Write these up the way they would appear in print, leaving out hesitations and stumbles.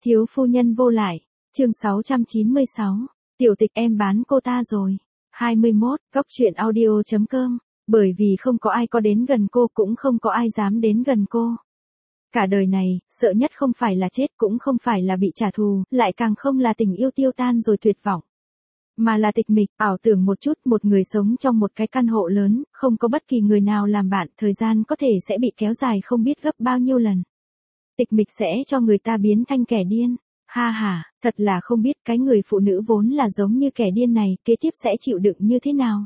Thiếu phu nhân vô lại, chương 696, tiểu tịch em bán cô ta rồi. 21, góc truyện audio.com, bởi vì không có ai có đến gần cô cũng không có ai dám đến gần cô. Cả đời này, sợ nhất không phải là chết cũng không phải là bị trả thù, lại càng không là tình yêu tiêu tan rồi tuyệt vọng. Mà là tịch mịch, ảo tưởng một chút một người sống trong một cái căn hộ lớn, không có bất kỳ người nào làm bạn, thời gian có thể sẽ bị kéo dài không biết gấp bao nhiêu lần. Tịch mịch sẽ cho người ta biến thành kẻ điên. Ha ha, thật là không biết cái người phụ nữ vốn là giống như kẻ điên này, kế tiếp sẽ chịu đựng như thế nào.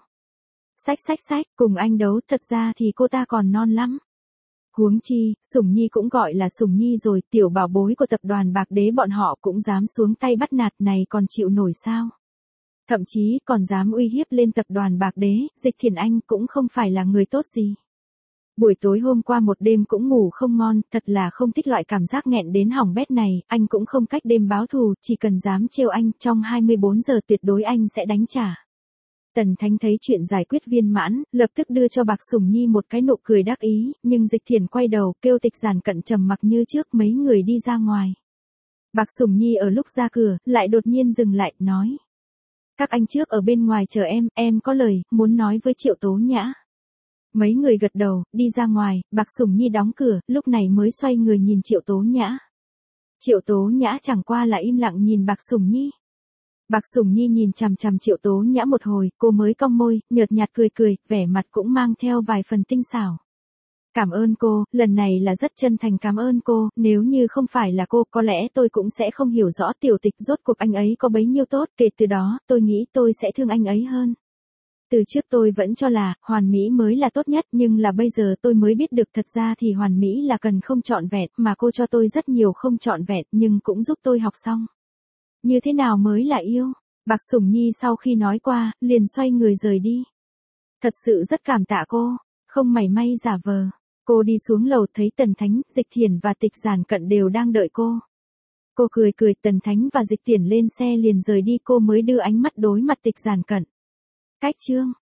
Sách, cùng anh đấu, thật ra thì cô ta còn non lắm. Huống chi, Sủng Nhi cũng gọi là Sủng Nhi rồi, tiểu bảo bối của tập đoàn Bạc Đế bọn họ cũng dám xuống tay bắt nạt này còn chịu nổi sao. Thậm chí còn dám uy hiếp lên tập đoàn Bạc Đế, Dịch Thiền Anh cũng không phải là người tốt gì. Buổi tối hôm qua một đêm cũng ngủ không ngon, thật là không thích loại cảm giác nghẹn đến hỏng bét này, anh cũng không cách đêm báo thù, chỉ cần dám trêu anh, trong 24 giờ tuyệt đối anh sẽ đánh trả. Tần Thánh thấy chuyện giải quyết viên mãn, lập tức đưa cho Bạc Sủng Nhi một cái nụ cười đắc ý, nhưng Dịch Thiền quay đầu, kêu Tịch Giản Cận trầm mặc như trước, mấy người đi ra ngoài. Bạc Sủng Nhi ở lúc ra cửa, lại đột nhiên dừng lại, nói. Các anh trước ở bên ngoài chờ em có lời, muốn nói với Triệu Tố Nhã. Mấy người gật đầu, đi ra ngoài, Bạc Sủng Nhi đóng cửa, lúc này mới xoay người nhìn Triệu Tố Nhã. Triệu Tố Nhã chẳng qua là im lặng nhìn Bạc Sủng Nhi. Bạc Sủng Nhi nhìn chằm chằm Triệu Tố Nhã một hồi, cô mới cong môi, nhợt nhạt cười, vẻ mặt cũng mang theo vài phần tinh xảo. Cảm ơn cô, lần này là rất chân thành cảm ơn cô, nếu như không phải là cô, có lẽ tôi cũng sẽ không hiểu rõ tiểu tịch rốt cuộc anh ấy có bấy nhiêu tốt, kể từ đó, tôi nghĩ tôi sẽ thương anh ấy hơn. Từ trước tôi vẫn cho là, hoàn mỹ mới là tốt nhất, nhưng là bây giờ tôi mới biết được thật ra thì hoàn mỹ là cần không trọn vẹn, mà cô cho tôi rất nhiều không trọn vẹn, nhưng cũng giúp tôi học xong. Như thế nào mới là yêu? Bạc Sủng Nhi sau khi nói qua, liền xoay người rời đi. Thật sự rất cảm tạ cô, không mảy may giả vờ. Cô đi xuống lầu thấy Tần Thánh, Dịch Thiển và Tịch Giản Cận đều đang đợi cô. Cô cười, Tần Thánh và Dịch Thiển lên xe liền rời đi, cô mới đưa ánh mắt đối mặt Tịch Giản Cận. Cách chương